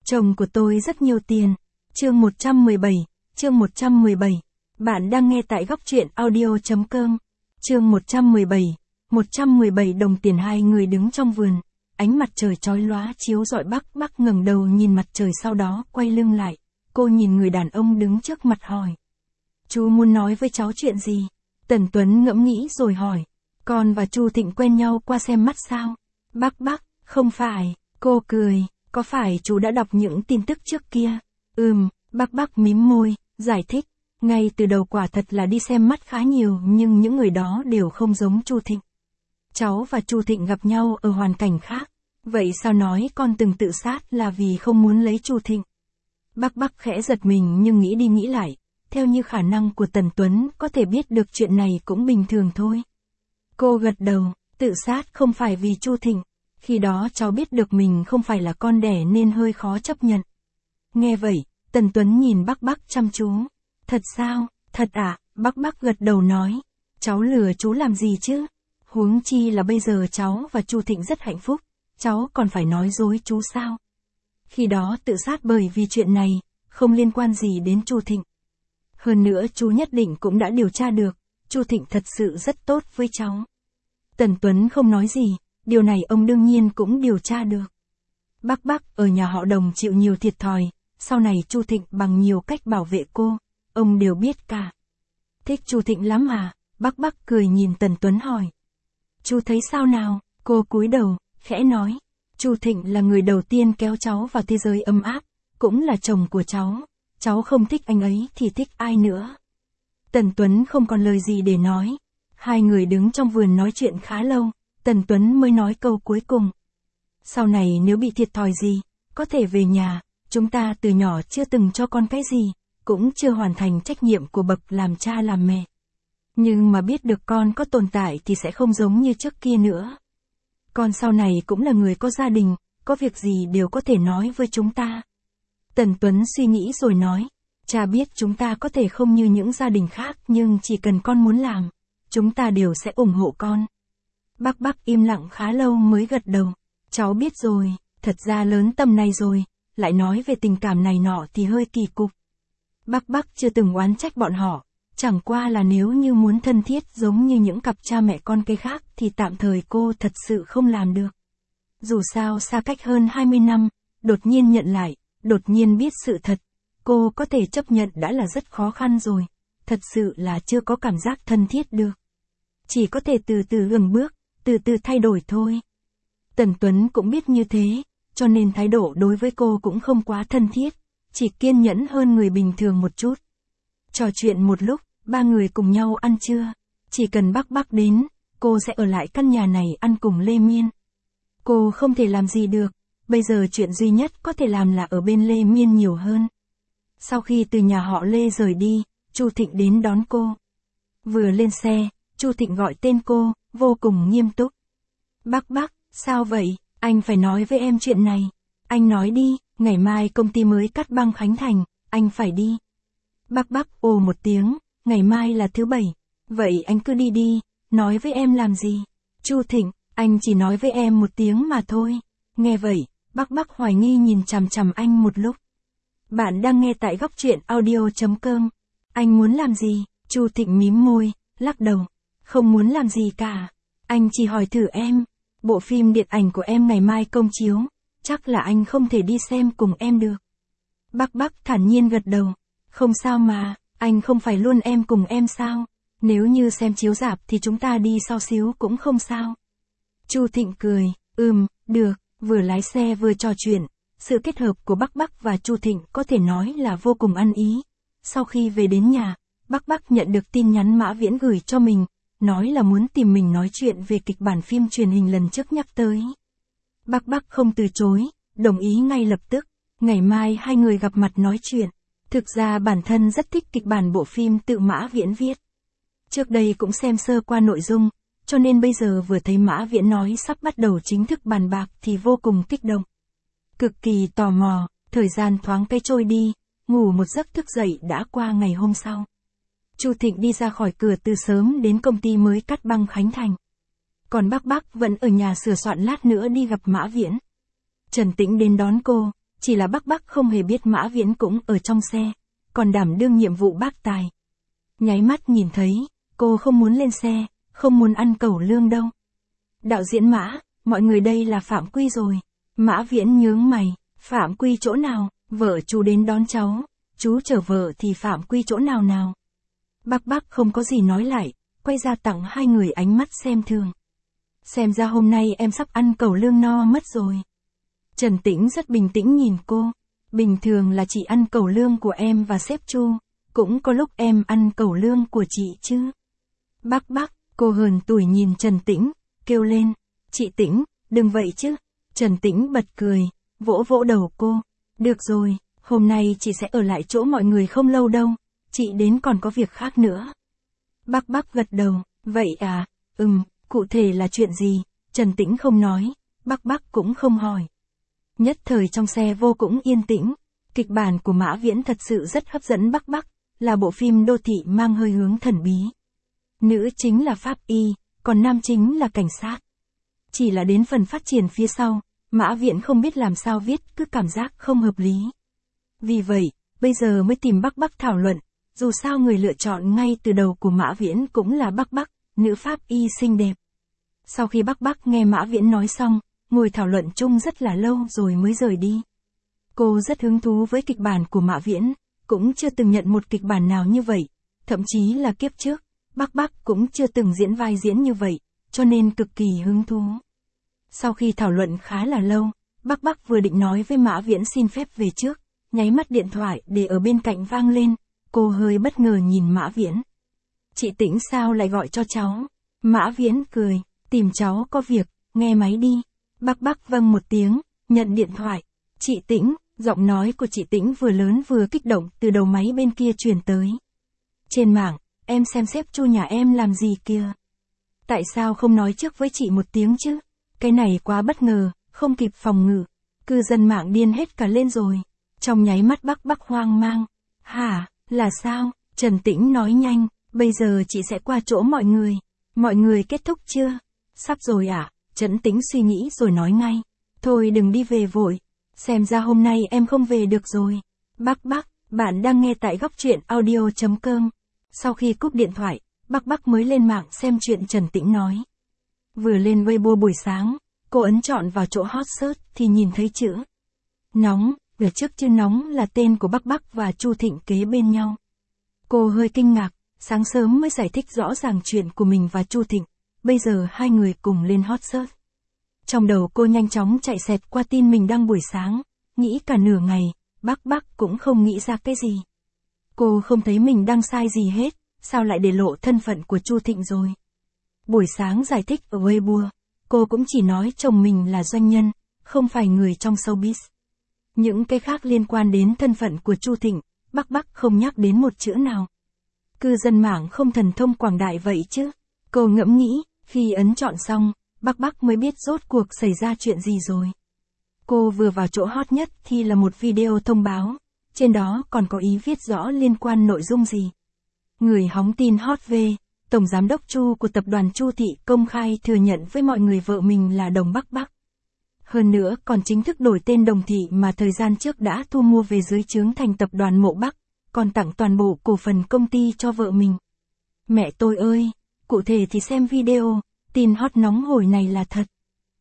Chồng của tôi rất nhiều tiền. Chương 117, chương 117. Bạn đang nghe tại góc truyện audio.com. Chương 117 đồng tiền. Hai người đứng trong vườn. Ánh mặt trời chói lóa chiếu rọi Bắc ngẩng đầu nhìn mặt trời, sau đó quay lưng lại. Cô nhìn người đàn ông đứng trước mặt hỏi. Chú muốn nói với cháu chuyện gì? Tần Tuấn ngẫm nghĩ rồi hỏi. Con và Chu Thịnh quen nhau qua xem mắt sao? Bắc, không phải. Cô cười. Có phải chú đã đọc những tin tức trước kia? Bắc mím môi, giải thích. Ngay từ đầu quả thật là đi xem mắt khá nhiều, nhưng những người đó đều không giống Chu Thịnh. Cháu và Chu Thịnh gặp nhau ở hoàn cảnh khác. Vậy sao nói con từng tự sát là vì không muốn lấy Chu Thịnh? Bắc khẽ giật mình nhưng nghĩ đi nghĩ lại. Theo như khả năng của Tần Tuấn có thể biết được chuyện này cũng bình thường thôi. Cô gật đầu, tự sát không phải vì Chu Thịnh. Khi đó cháu biết được mình không phải là con đẻ nên hơi khó chấp nhận. Nghe vậy, Tần Tuấn nhìn Bắc chăm chú. Thật sao? Thật ạ, Bắc gật đầu nói. Cháu lừa chú làm gì chứ? Huống chi là bây giờ cháu và Chu Thịnh rất hạnh phúc. Cháu còn phải nói dối chú sao? Khi đó tự sát bởi vì chuyện này, không liên quan gì đến Chu Thịnh. Hơn nữa chú nhất định cũng đã điều tra được, Chu Thịnh thật sự rất tốt với cháu. Tần Tuấn không nói gì, điều này ông đương nhiên cũng điều tra được. Bắc ở nhà họ Đồng chịu nhiều thiệt thòi, sau này Chu Thịnh bằng nhiều cách bảo vệ cô, ông đều biết cả. Thích Chu Thịnh lắm à? Bắc cười nhìn Tần Tuấn hỏi. Chú thấy sao nào? Cô cúi đầu, khẽ nói. Chu Thịnh là người đầu tiên kéo cháu vào thế giới ấm áp, cũng là chồng của cháu. Cháu không thích anh ấy thì thích ai nữa? Tần Tuấn không còn lời gì để nói. Hai người đứng trong vườn nói chuyện khá lâu, Tần Tuấn mới nói câu cuối cùng. Sau này nếu bị thiệt thòi gì, có thể về nhà, chúng ta từ nhỏ chưa từng cho con cái gì, cũng chưa hoàn thành trách nhiệm của bậc làm cha làm mẹ. Nhưng mà biết được con có tồn tại thì sẽ không giống như trước kia nữa. Con sau này cũng là người có gia đình, có việc gì đều có thể nói với chúng ta. Tần Tuấn suy nghĩ rồi nói, cha biết chúng ta có thể không như những gia đình khác nhưng chỉ cần con muốn làm, chúng ta đều sẽ ủng hộ con. Bắc im lặng khá lâu mới gật đầu, cháu biết rồi, thật ra lớn tầm này rồi, lại nói về tình cảm này nọ thì hơi kỳ cục. Bắc chưa từng oán trách bọn họ, chẳng qua là nếu như muốn thân thiết giống như những cặp cha mẹ con cái khác thì tạm thời cô thật sự không làm được. Dù sao xa cách hơn 20 năm, đột nhiên nhận lại, đột nhiên biết sự thật, cô có thể chấp nhận đã là rất khó khăn rồi, thật sự là chưa có cảm giác thân thiết được. Chỉ có thể từ từ gừng bước, từ từ thay đổi thôi. Tần Tuấn cũng biết như thế, cho nên thái độ đối với cô cũng không quá thân thiết, chỉ kiên nhẫn hơn người bình thường một chút. Trò chuyện một lúc, ba người cùng nhau ăn trưa, chỉ cần Bắc đến, cô sẽ ở lại căn nhà này ăn cùng Lê Miên. Cô không thể làm gì được, bây giờ chuyện duy nhất có thể làm là ở bên Lê Miên nhiều hơn. Sau khi từ nhà họ Lê rời đi, Chu Thịnh đến đón cô. Vừa lên xe, Chu Thịnh gọi tên cô, vô cùng nghiêm túc. Bắc, sao vậy? Anh phải nói với em chuyện này. Anh nói đi, ngày mai công ty mới cắt băng khánh thành, anh phải đi. Bắc ồ một tiếng, ngày mai là thứ Bảy. Vậy anh cứ đi, nói với em làm gì? Chu Thịnh, anh chỉ nói với em một tiếng mà thôi. Nghe vậy, Bắc hoài nghi nhìn chằm anh một lúc. Bạn đang nghe tại góc truyện audio.com. Anh muốn làm gì? Chu Thịnh mím môi, lắc đầu. Không muốn làm gì cả. Anh chỉ hỏi thử em. Bộ phim điện ảnh của em ngày mai công chiếu, chắc là anh không thể đi xem cùng em được. Bắc thản nhiên gật đầu. Không sao mà, anh không phải luôn em cùng em sao? Nếu như xem chiếu rạp thì chúng ta đi sau xíu cũng không sao. Chu Thịnh cười, được, vừa lái xe vừa trò chuyện. Sự kết hợp của Bắc và Chu Thịnh có thể nói là vô cùng ăn ý. Sau khi về đến nhà, Bắc nhận được tin nhắn Mã Viễn gửi cho mình, nói là muốn tìm mình nói chuyện về kịch bản phim truyền hình lần trước nhắc tới. Bắc không từ chối, đồng ý ngay lập tức, ngày mai hai người gặp mặt nói chuyện. Thực ra bản thân rất thích kịch bản bộ phim tự Mã Viễn viết. Trước đây cũng xem sơ qua nội dung, cho nên bây giờ vừa thấy Mã Viễn nói sắp bắt đầu chính thức bàn bạc thì vô cùng kích động. Cực kỳ tò mò, thời gian thoáng cái trôi đi, ngủ một giấc thức dậy đã qua ngày hôm sau. Chu Thịnh đi ra khỏi cửa từ sớm đến công ty mới cắt băng khánh thành. Còn Bắc vẫn ở nhà sửa soạn lát nữa đi gặp Mã Viễn. Trần Tĩnh đến đón cô, Chỉ là Bắc không hề biết Mã Viễn cũng ở trong xe, còn đảm đương nhiệm vụ bác tài. Nháy mắt nhìn thấy, cô không muốn lên xe, không muốn ăn cẩu lương đâu. Đạo diễn Mã, mọi người đây là phạm quy rồi. Mã Viễn nhướng mày, phạm quy chỗ nào, vợ chú đến đón cháu, chú chở vợ thì phạm quy chỗ nào nào. Bắc không có gì nói lại, quay ra tặng hai người ánh mắt xem thường. Xem ra hôm nay em sắp ăn cẩu lương no mất rồi. Trần Tĩnh rất bình tĩnh nhìn cô. Bình thường là chị ăn cẩu lương của em và sếp Chu, cũng có lúc em ăn cẩu lương của chị chứ. Bắc, cô hờn tủi nhìn Trần Tĩnh, kêu lên, chị Tĩnh, đừng vậy chứ. Trần Tĩnh bật cười, vỗ vỗ đầu cô. Được rồi, hôm nay chị sẽ ở lại chỗ mọi người không lâu đâu, chị đến còn có việc khác nữa. Bắc gật đầu, vậy à, cụ thể là chuyện gì? Trần Tĩnh không nói, Bắc cũng không hỏi. Nhất thời trong xe vô cùng yên tĩnh, kịch bản của Mã Viễn thật sự rất hấp dẫn Bắc, là bộ phim đô thị mang hơi hướng thần bí. Nữ chính là pháp y, còn nam chính là cảnh sát. Chỉ là đến phần phát triển phía sau, Mã Viễn không biết làm sao viết, cứ cảm giác không hợp lý. Vì vậy, bây giờ mới tìm Bắc thảo luận, dù sao người lựa chọn ngay từ đầu của Mã Viễn cũng là Bắc, nữ pháp y xinh đẹp. Sau khi Bắc nghe Mã Viễn nói xong, ngồi thảo luận chung rất là lâu rồi mới rời đi. Cô rất hứng thú với kịch bản của Mã Viễn, cũng chưa từng nhận một kịch bản nào như vậy, thậm chí là kiếp trước, Bắc cũng chưa từng diễn vai diễn như vậy, cho nên cực kỳ hứng thú. Sau khi thảo luận khá là lâu, Bắc vừa định nói với Mã Viễn xin phép về trước, nháy mắt điện thoại để ở bên cạnh vang lên, cô hơi bất ngờ nhìn Mã Viễn. Chị Tĩnh sao lại gọi cho cháu? Mã Viễn cười, tìm cháu có việc, nghe máy đi. Bắc vâng một tiếng, nhận điện thoại. Chị Tĩnh, giọng nói của chị Tĩnh vừa lớn vừa kích động từ đầu máy bên kia truyền tới. Trên mạng, em xem sếp Chu nhà em làm gì kìa. Tại sao không nói trước với chị một tiếng chứ? Cái này quá bất ngờ, không kịp phòng ngự. Cư dân mạng điên hết cả lên rồi. Trong nháy mắt Bắc hoang mang. Hả, là sao? Trần Tĩnh nói nhanh, bây giờ chị sẽ qua chỗ mọi người. Mọi người kết thúc chưa? Sắp rồi ạ. Trần Tĩnh suy nghĩ rồi nói ngay. Thôi đừng đi về vội. Xem ra hôm nay em không về được rồi. Bắc, bạn đang nghe tại góc truyện audio.com. Sau khi cúp điện thoại, Bắc mới lên mạng xem chuyện Trần Tĩnh nói. Vừa lên Weibo buổi sáng, cô ấn chọn vào chỗ hot search thì nhìn thấy chữ nóng, ở trước chữ nóng là tên của Bắc và Chu Thịnh kế bên nhau. Cô hơi kinh ngạc, sáng sớm mới giải thích rõ ràng chuyện của mình và Chu Thịnh, bây giờ hai người cùng lên hot search. Trong đầu cô nhanh chóng chạy xẹt qua tin mình đăng buổi sáng, nghĩ cả nửa ngày, Bắc cũng không nghĩ ra cái gì. Cô không thấy mình đăng sai gì hết, sao lại để lộ thân phận của Chu Thịnh rồi. Buổi sáng giải thích ở Weibo, cô cũng chỉ nói chồng mình là doanh nhân, không phải người trong showbiz. Những cái khác liên quan đến thân phận của Chu Thịnh, Bắc không nhắc đến một chữ nào. Cư dân mạng không thần thông quảng đại vậy chứ. Cô ngẫm nghĩ, khi ấn chọn xong, Bắc mới biết rốt cuộc xảy ra chuyện gì rồi. Cô vừa vào chỗ hot nhất thì là một video thông báo, trên đó còn có ý viết rõ liên quan nội dung gì. Người hóng tin hot về, Tổng Giám đốc Chu của tập đoàn Chu Thị công khai thừa nhận với mọi người vợ mình là Đồng Bắc. Hơn nữa còn chính thức đổi tên Đồng Thị mà thời gian trước đã thu mua về dưới trướng thành tập đoàn Mộ Bắc, còn tặng toàn bộ cổ phần công ty cho vợ mình. Mẹ tôi ơi, cụ thể thì xem video, tin hot nóng hổi này là thật.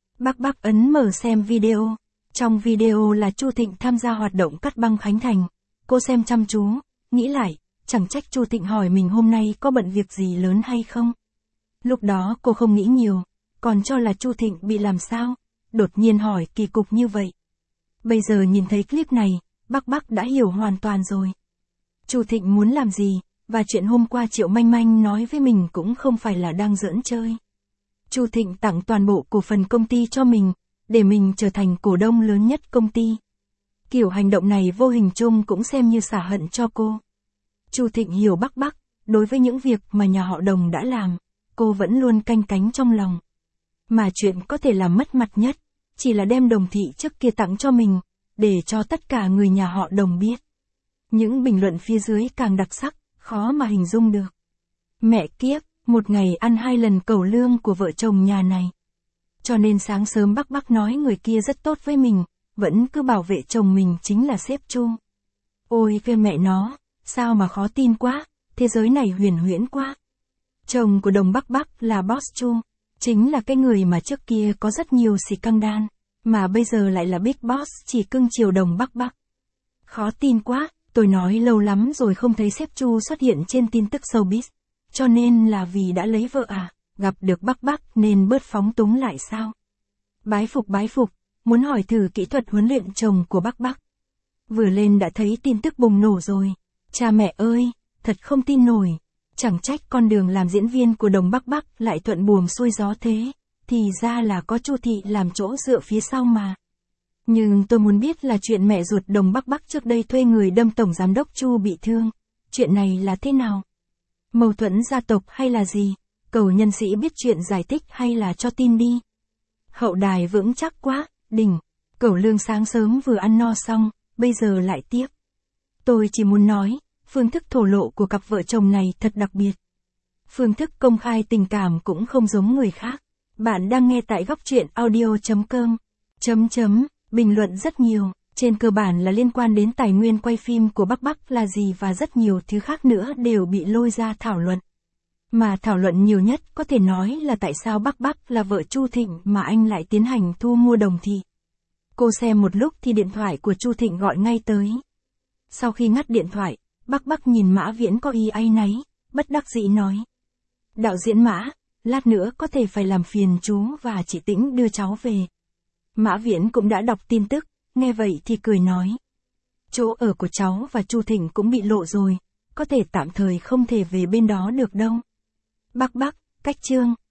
Bắc ấn mở xem video. Trong video là Chu Thịnh tham gia hoạt động cắt băng Khánh Thành. Cô xem chăm chú, nghĩ lại, chẳng trách Chu Thịnh hỏi mình hôm nay có bận việc gì lớn hay không. Lúc đó cô không nghĩ nhiều, còn cho là Chu Thịnh bị làm sao, đột nhiên hỏi kỳ cục như vậy. Bây giờ nhìn thấy clip này, Bắc đã hiểu hoàn toàn rồi. Chu Thịnh muốn làm gì, và chuyện hôm qua Triệu Manh Manh nói với mình cũng không phải là đang giỡn chơi. Chu Thịnh tặng toàn bộ cổ phần công ty cho mình, để mình trở thành cổ đông lớn nhất công ty. Kiểu hành động này vô hình chung cũng xem như xả hận cho cô. Chu Thịnh hiểu Bắc, đối với những việc mà nhà họ Đồng đã làm, cô vẫn luôn canh cánh trong lòng. Mà chuyện có thể làm mất mặt nhất, chỉ là đem Đồng Thị trước kia tặng cho mình, để cho tất cả người nhà họ Đồng biết. Những bình luận phía dưới càng đặc sắc, khó mà hình dung được. Mẹ kiếp, một ngày ăn 2 lần cẩu lương của vợ chồng nhà này. Cho nên sáng sớm Bắc nói người kia rất tốt với mình, vẫn cứ bảo vệ chồng mình chính là sếp Chu. Ôi cái mẹ nó, sao mà khó tin quá, thế giới này huyền huyễn quá. Chồng của Đồng Bắc Bắc là Boss Chu, chính là cái người mà trước kia có rất nhiều xì căng đan, mà bây giờ lại là Big Boss chỉ cưng chiều Đồng Bắc Bắc. Khó tin quá, tôi nói lâu lắm rồi không thấy sếp Chu xuất hiện trên tin tức showbiz, cho nên là vì đã lấy vợ à, gặp được Bắc Bắc nên bớt phóng túng lại sao? Bái phục, muốn hỏi thử kỹ thuật huấn luyện chồng của Bắc Bắc. Vừa lên đã thấy tin tức bùng nổ rồi. Cha mẹ ơi, thật không tin nổi. Chẳng trách con đường làm diễn viên của Đồng Bắc Bắc lại thuận buồm xuôi gió thế. Thì ra là có Chu Thị làm chỗ dựa phía sau mà. Nhưng tôi muốn biết là chuyện mẹ ruột Đồng Bắc Bắc trước đây thuê người đâm tổng giám đốc Chu bị thương. Chuyện này là thế nào? Mâu thuẫn gia tộc hay là gì? Cầu nhân sĩ biết chuyện giải thích hay là cho tin đi. Hậu đài vững chắc quá, đỉnh. Cẩu Lương sáng sớm vừa ăn no xong, bây giờ lại tiếp. Tôi chỉ muốn nói, phương thức thổ lộ của cặp vợ chồng này thật đặc biệt. Phương thức công khai tình cảm cũng không giống người khác. Bạn đang nghe tại góc truyện audio.com. Bình luận rất nhiều, trên cơ bản là liên quan đến tài nguyên quay phim của Bắc Bắc là gì và rất nhiều thứ khác nữa đều bị lôi ra thảo luận. Mà thảo luận nhiều nhất có thể nói là tại sao Bắc Bắc là vợ Chu Thịnh mà anh lại tiến hành thu mua Đồng Thị. Cô xem một lúc thì điện thoại của Chu Thịnh gọi ngay tới. Sau khi ngắt điện thoại, Bắc Bắc nhìn Mã Viễn có ý áy náy, bất đắc dĩ nói. Đạo diễn Mã, lát nữa có thể phải làm phiền chú và chị Tĩnh đưa cháu về. Mã Viễn cũng đã đọc tin tức, nghe vậy thì cười nói. Chỗ ở của cháu và Chu Thịnh cũng bị lộ rồi, có thể tạm thời không thể về bên đó được đâu. Bắc Bắc, cách chương.